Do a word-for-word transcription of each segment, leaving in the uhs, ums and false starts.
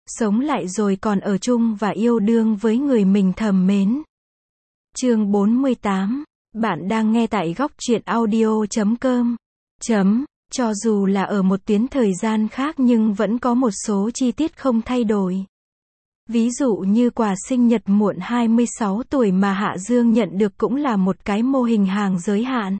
sống lại rồi còn ở chung và yêu đương với người mình thầm mến. Chương bốn mươi tám. Bạn đang nghe tại góc truyện audio chấm com. Chấm. Cho dù là ở một tuyến thời gian khác nhưng vẫn có một số chi tiết không thay đổi. Ví dụ như quà sinh nhật muộn hai mươi sáu tuổi mà Hạ Dương nhận được cũng là một cái mô hình hàng giới hạn.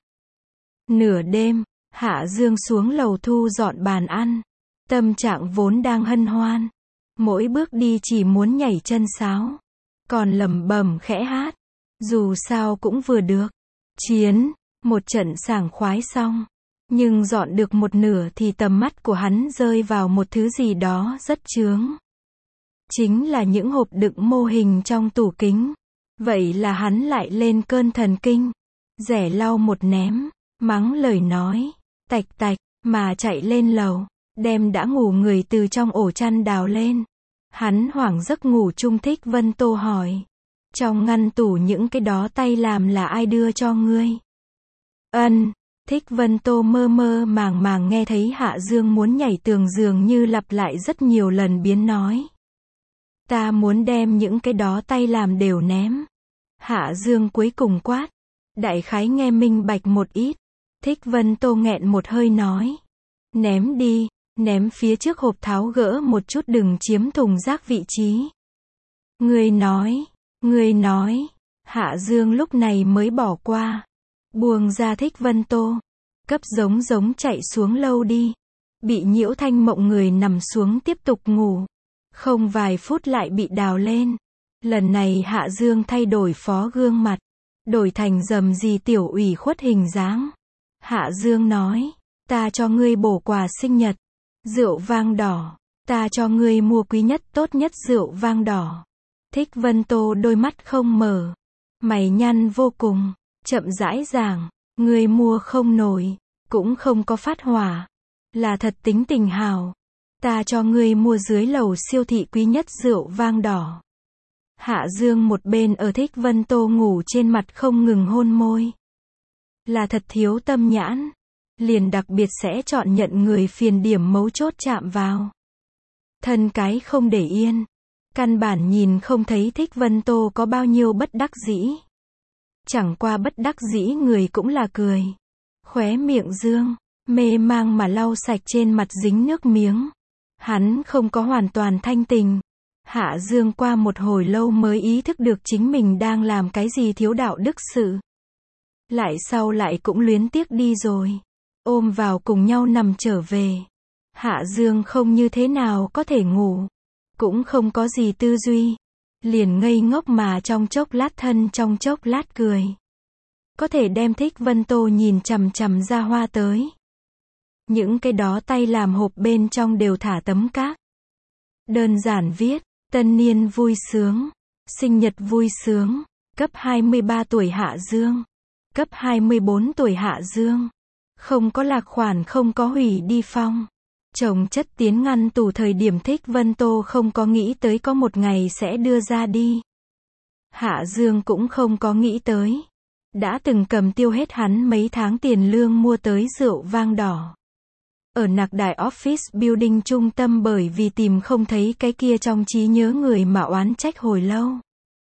Nửa đêm, Hạ Dương xuống lầu thu dọn bàn ăn. Tâm trạng vốn đang hân hoan. Mỗi bước đi chỉ muốn nhảy chân sáo. Còn lẩm bẩm khẽ hát. Dù sao cũng vừa được. Chiến, một trận sảng khoái xong. Nhưng dọn được một nửa thì tầm mắt của hắn rơi vào một thứ gì đó rất chướng. Chính là những hộp đựng mô hình trong tủ kính. Vậy là hắn lại lên cơn thần kinh. Rẻ lau một ném, mắng lời nói, tạch tạch, mà chạy lên lầu, đem đã ngủ người từ trong ổ chăn đào lên. Hắn hoảng giấc ngủ chung. Thích Vân Tô hỏi. Trong ngăn tủ những cái đó tay làm là ai đưa cho ngươi? Ân. Thích Vân Tô mơ mơ màng màng nghe thấy Hạ Dương muốn nhảy tường dường như lặp lại rất nhiều lần biến nói. Ta muốn đem những cái đó tay làm đều ném. Hạ Dương cuối cùng quát. Đại khái nghe minh bạch một ít. Thích Vân Tô nghẹn một hơi nói. Ném đi, ném phía trước hộp, tháo gỡ một chút đừng chiếm thùng rác vị trí. Ngươi nói, ngươi nói. Hạ Dương lúc này mới bỏ qua. Buông ra Thích Vân Tô. Cấp giống giống chạy xuống lâu đi. Bị nhiễu thanh mộng người nằm xuống tiếp tục ngủ. Không vài phút lại bị đào lên. Lần này Hạ Dương thay đổi phó gương mặt. Đổi thành dầm gì tiểu ủy khuất hình dáng. Hạ Dương nói. Ta cho ngươi bổ quà sinh nhật. Rượu vang đỏ. Ta cho ngươi mua quý nhất tốt nhất rượu vang đỏ. Thích Vân Tô đôi mắt không mở. Mày nhăn vô cùng. Chậm rãi giảng. Ngươi mua không nổi. Cũng không có phát hỏa. Là thật tính tình hào. Ta cho ngươi mua dưới lầu siêu thị quý nhất rượu vang đỏ. Hạ Dương một bên ở Thích Vân Tô ngủ trên mặt không ngừng hôn môi. Là thật thiếu tâm nhãn. Liền đặc biệt sẽ chọn nhận người phiền điểm mấu chốt chạm vào. Thân cái không để yên. Căn bản nhìn không thấy Thích Vân Tô có bao nhiêu bất đắc dĩ. Chẳng qua bất đắc dĩ người cũng là cười. Khóe miệng Dương, mê mang mà lau sạch trên mặt dính nước miếng. Hắn không có hoàn toàn thanh tình. Hạ Dương qua một hồi lâu mới ý thức được chính mình đang làm cái gì thiếu đạo đức sự. Lại sau lại cũng luyến tiếc đi rồi. Ôm vào cùng nhau nằm trở về. Hạ Dương không như thế nào có thể ngủ. Cũng không có gì tư duy. Liền ngây ngốc mà trong chốc lát thân trong chốc lát cười. Có thể đem Thích Vân Tô nhìn chằm chằm ra hoa tới. Những cái đó tay làm hộp bên trong đều thả tấm cát. Đơn giản viết. Tân niên vui sướng. Sinh nhật vui sướng. Cấp hai mươi ba tuổi Hạ Dương. Cấp hai mươi bốn tuổi Hạ Dương. Không có lạc khoản, không có hủy đi phong. Chồng chất tiến ngăn tủ thời điểm Thích Vân Tô không có nghĩ tới có một ngày sẽ đưa ra đi. Hạ Dương cũng không có nghĩ tới. Đã từng cầm tiêu hết hắn mấy tháng tiền lương mua tới rượu vang đỏ. Ở Nạc Đại Office Building trung tâm bởi vì tìm không thấy cái kia trong trí nhớ người mà oán trách hồi lâu.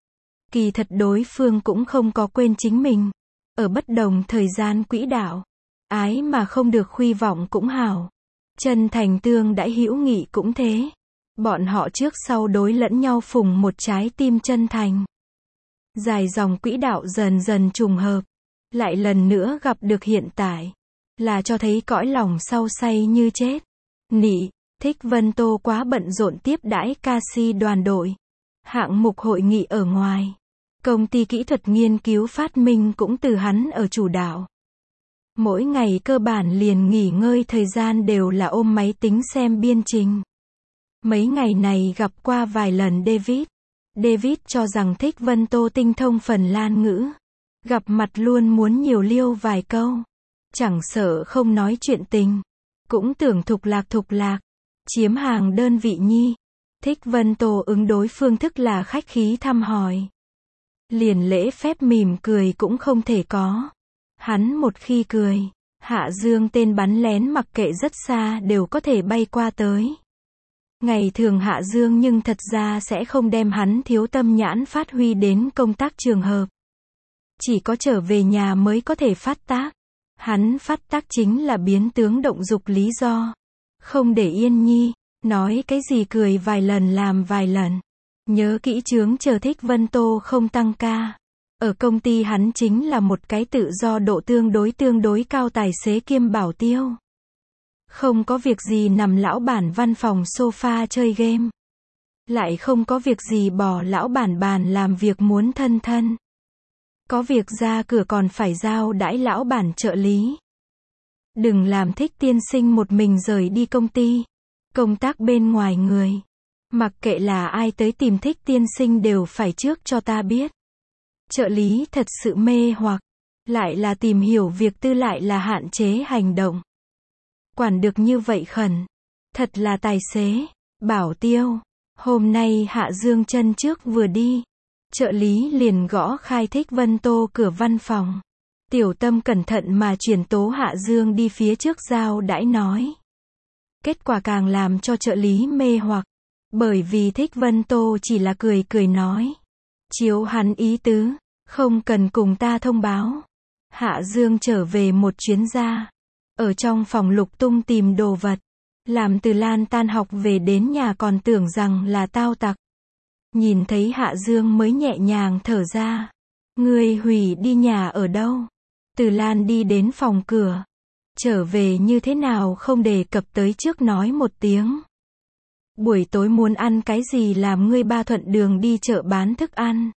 Kỳ thật đối phương cũng không có quên chính mình. Ở bất đồng thời gian quỹ đạo. Ái mà không được khuy vọng cũng hảo. Chân thành tương đãi hữu nghị cũng thế. Bọn họ trước sau đối lẫn nhau phùng một trái tim chân thành. Dài dòng quỹ đạo dần dần trùng hợp. Lại lần nữa gặp được hiện tại. Là cho thấy cõi lòng sau say như chết. Nị, Thích Vân Tô quá bận rộn tiếp đãi ca si đoàn đội. Hạng mục hội nghị ở ngoài. Công ty kỹ thuật nghiên cứu phát minh cũng từ hắn ở chủ đạo. Mỗi ngày cơ bản liền nghỉ ngơi thời gian đều là ôm máy tính xem biên trình. Mấy ngày này gặp qua vài lần David. David cho rằng Thích Vân Tô tinh thông Phần Lan ngữ. Gặp mặt luôn muốn nhiều liêu vài câu. Chẳng sợ không nói chuyện tình. Cũng tưởng thục lạc thục lạc. Chiếm hàng đơn vị nhi. Thích Vân Tô ứng đối phương thức là khách khí thăm hỏi. Liền lễ phép mỉm cười cũng không thể có. Hắn một khi cười, Hạ Dương tên bắn lén mặc kệ rất xa đều có thể bay qua tới. Ngày thường Hạ Dương nhưng thật ra sẽ không đem hắn thiếu tâm nhãn phát huy đến công tác trường hợp. Chỉ có trở về nhà mới có thể phát tác. Hắn phát tác chính là biến tướng động dục lý do. Không để yên nhi, nói cái gì cười vài lần làm vài lần. Nhớ kỹ chướng chờ Thích Vân Tô không tăng ca. Ở công ty hắn chính là một cái tự do độ tương đối tương đối cao tài xế kiêm bảo tiêu. Không có việc gì nằm lão bản văn phòng sofa chơi game. Lại không có việc gì bỏ lão bản bàn làm việc muốn thân thân. Có việc ra cửa còn phải giao đãi lão bản trợ lý. Đừng làm Thích tiên sinh một mình rời đi công ty. Công tác bên ngoài người. Mặc kệ là ai tới tìm Thích tiên sinh đều phải trước cho ta biết. Trợ lý thật sự mê hoặc. Lại là tìm hiểu việc tư lại là hạn chế hành động. Quản được như vậy khẩn. Thật là tài xế. Bảo tiêu. Hôm nay Hạ Dương chân trước vừa đi. Trợ lý liền gõ khai Thích Vân Tô cửa văn phòng. Tiểu Tâm cẩn thận mà chuyển tố Hạ Dương đi phía trước giao đãi nói. Kết quả càng làm cho trợ lý mê hoặc. Bởi vì Thích Vân Tô chỉ là cười cười nói. Chiếu hắn ý tứ, không cần cùng ta thông báo. Hạ Dương trở về một chuyến ra. Ở trong phòng lục tung tìm đồ vật. Làm Từ Lan tan học về đến nhà còn tưởng rằng là tao tặc. Nhìn thấy Hạ Dương mới nhẹ nhàng thở ra. Ngươi hủy đi nhà ở đâu? Từ Lan đi đến phòng cửa. Trở về như thế nào không đề cập tới trước nói một tiếng. Buổi tối muốn ăn cái gì làm ngươi ba thuận đường đi chợ bán thức ăn.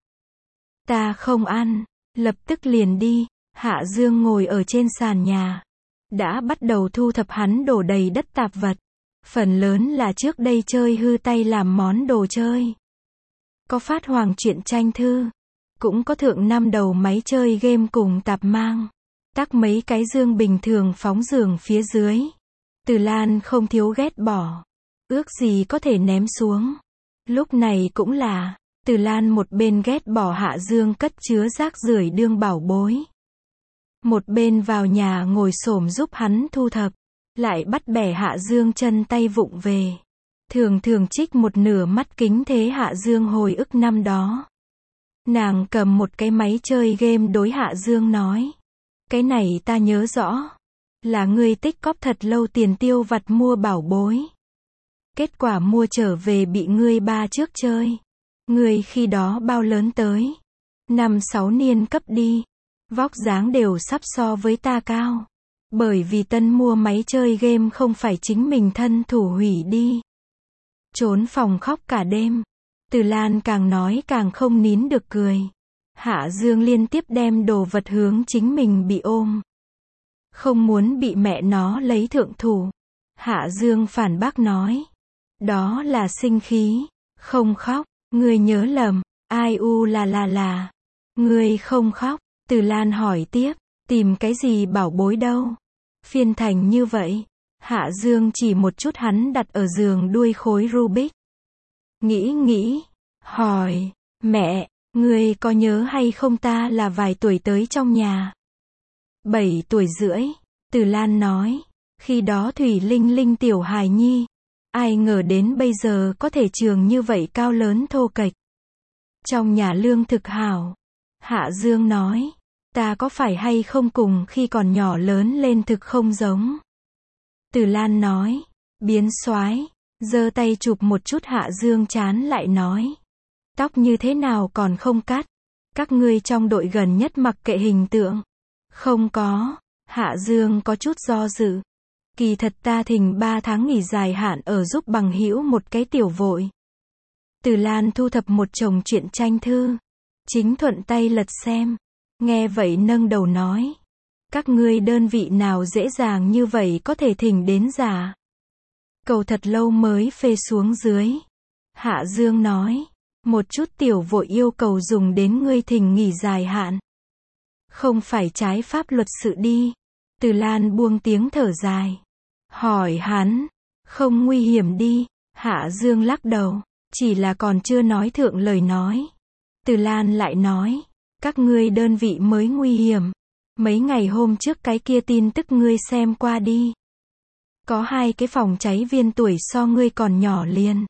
Ta không ăn. Lập tức liền đi. Hạ Dương ngồi ở trên sàn nhà. Đã bắt đầu thu thập hắn đổ đầy đất tạp vật. Phần lớn là trước đây chơi hư tay làm món đồ chơi. Có phát hoàng truyện tranh thư. Cũng có thượng năm đầu máy chơi game cùng tạp mang. Tắc mấy cái dương bình thường phóng giường phía dưới. Từ Lan không thiếu ghét bỏ. Ước gì có thể ném xuống. Lúc này cũng là. Từ Lan một bên ghét bỏ Hạ Dương cất chứa rác rưởi đương bảo bối. Một bên vào nhà ngồi xổm giúp hắn thu thập. Lại bắt bẻ Hạ Dương chân tay vụng về. Thường thường trích một nửa mắt kính thế Hạ Dương hồi ức năm đó. Nàng cầm một cái máy chơi game đối Hạ Dương nói. Cái này ta nhớ rõ. Là ngươi tích cóp thật lâu tiền tiêu vặt mua bảo bối. Kết quả mua trở về bị ngươi ba trước chơi. Ngươi khi đó bao lớn tới. Năm sáu niên cấp đi. Vóc dáng đều sắp so với ta cao. Bởi vì tân mua máy chơi game không phải chính mình thân thủ hủy đi. Trốn phòng khóc cả đêm. Từ Lan càng nói càng không nín được cười. Hạ Dương liên tiếp đem đồ vật hướng chính mình bị ôm. Không muốn bị mẹ nó lấy thượng thủ. Hạ Dương phản bác nói. Đó là sinh khí. Không khóc. Ngươi nhớ lầm. Ai u là là là. Ngươi không khóc. Từ Lan hỏi tiếp. Tìm cái gì bảo bối đâu. Phiên thành như vậy. Hạ Dương chỉ một chút hắn đặt ở giường đuôi khối Rubik. Nghĩ nghĩ. Hỏi. Mẹ, ngươi có nhớ hay không ta là vài tuổi tới trong nhà? Bảy tuổi rưỡi. Từ Lan nói. Khi đó Thủy Linh Linh tiểu hài nhi. Ai ngờ đến bây giờ có thể trường như vậy cao lớn thô kệch. Trong nhà lương thực hảo. Hạ Dương nói. Ta có phải hay không cùng khi còn nhỏ lớn lên thực không giống? Từ Lan nói. Biến soái. Giơ tay chụp một chút Hạ Dương chán lại nói. Tóc như thế nào còn không cắt? Các ngươi trong đội gần nhất mặc kệ hình tượng. Không có. Hạ Dương có chút do dự. Kỳ thật ta thỉnh ba tháng nghỉ dài hạn ở giúp bằng hữu một cái tiểu vội. Từ Lan thu thập một chồng truyện tranh thư. Chính thuận tay lật xem. Nghe vậy nâng đầu nói. Các ngươi đơn vị nào dễ dàng như vậy có thể thỉnh đến giả. Cầu thật lâu mới phê xuống dưới. Hạ Dương nói. Một chút tiểu vội yêu cầu dùng đến ngươi thỉnh nghỉ dài hạn. Không phải trái pháp luật sự đi. Từ Lan buông tiếng thở dài. Hỏi hắn. Không nguy hiểm đi. Hạ Dương lắc đầu. Chỉ là còn chưa nói thượng lời nói. Từ Lan lại nói. Các ngươi đơn vị mới nguy hiểm. Mấy ngày hôm trước cái kia tin tức ngươi xem qua đi. Có hai cái phòng cháy viên tuổi so ngươi còn nhỏ liền.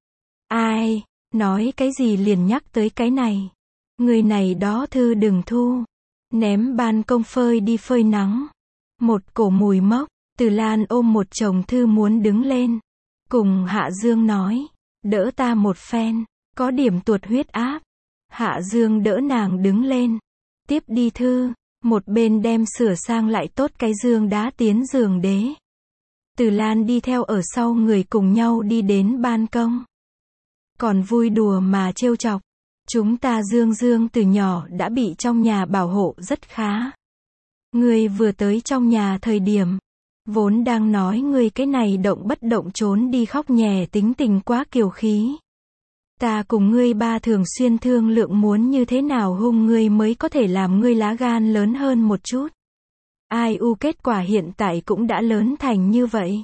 Ai, nói cái gì liền nhắc tới cái này. Người này đó thư đừng thu. Ném ban công phơi đi phơi nắng. Một cổ mùi mốc, Từ Lan ôm một chồng thư muốn đứng lên. Cùng Hạ Dương nói, đỡ ta một phen, có điểm tuột huyết áp. Hạ Dương đỡ nàng đứng lên. Tiếp đi thư, một bên đem sửa sang lại tốt cái giường đá tiến giường đế. Từ Lan đi theo ở sau người cùng nhau đi đến ban công. Còn vui đùa mà trêu chọc. Chúng ta Dương Dương từ nhỏ đã bị trong nhà bảo hộ rất khá. Ngươi vừa tới trong nhà thời điểm, vốn đang nói ngươi cái này động bất động trốn đi khóc nhè tính tình quá kiều khí. Ta cùng ngươi ba thường xuyên thương lượng muốn như thế nào hung ngươi mới có thể làm ngươi lá gan lớn hơn một chút. Ai u kết quả hiện tại cũng đã lớn thành như vậy.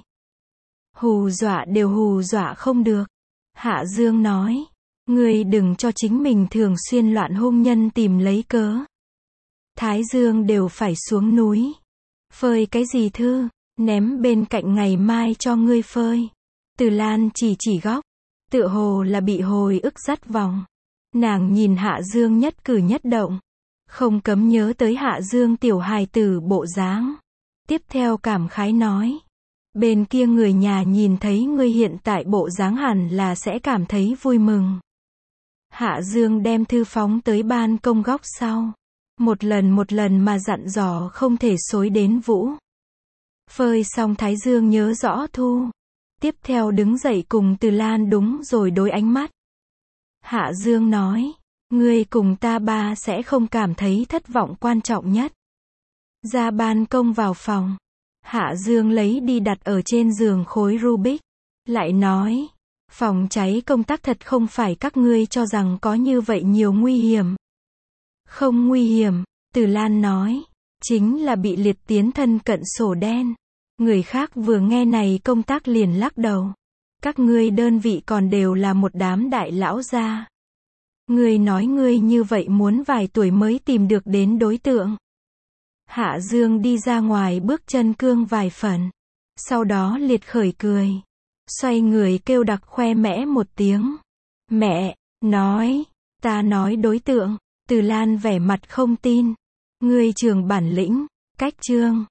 Hù dọa đều hù dọa không được. Hạ Dương nói, ngươi đừng cho chính mình thường xuyên loạn hung nhân tìm lấy cớ. Thái Dương đều phải xuống núi. Phơi cái gì thư, ném bên cạnh ngày mai cho ngươi phơi. Từ Lan chỉ chỉ góc, tựa hồ là bị hồi ức dắt vòng. Nàng nhìn Hạ Dương nhất cử nhất động, không cấm nhớ tới Hạ Dương tiểu hài tử bộ dáng. Tiếp theo cảm khái nói, bên kia người nhà nhìn thấy ngươi hiện tại bộ dáng hẳn là sẽ cảm thấy vui mừng. Hạ Dương đem thư phóng tới ban công góc sau. Một lần một lần mà dặn dò không thể xối đến Vũ. Phơi xong Thái Dương nhớ rõ thu. Tiếp theo đứng dậy cùng Từ Lan đúng rồi đối ánh mắt. Hạ Dương nói, ngươi cùng ta ba sẽ không cảm thấy thất vọng quan trọng nhất. Ra ban công vào phòng. Hạ Dương lấy đi đặt ở trên giường khối Rubik. Lại nói, phòng cháy công tác thật không phải các ngươi cho rằng có như vậy nhiều nguy hiểm. Không nguy hiểm, Từ Lan nói, chính là bị liệt tiến thân cận sổ đen. Người khác vừa nghe này công tác liền lắc đầu. Các ngươi đơn vị còn đều là một đám đại lão gia. Ngươi nói ngươi như vậy muốn vài tuổi mới tìm được đến đối tượng. Hạ Dương đi ra ngoài bước chân cương vài phần. Sau đó liệt khởi cười. Xoay người kêu đặc khoe mẽ một tiếng. Mẹ, nói, ta nói đối tượng. Từ Lan vẻ mặt không tin. Ngươi trường bản lĩnh, cách chương.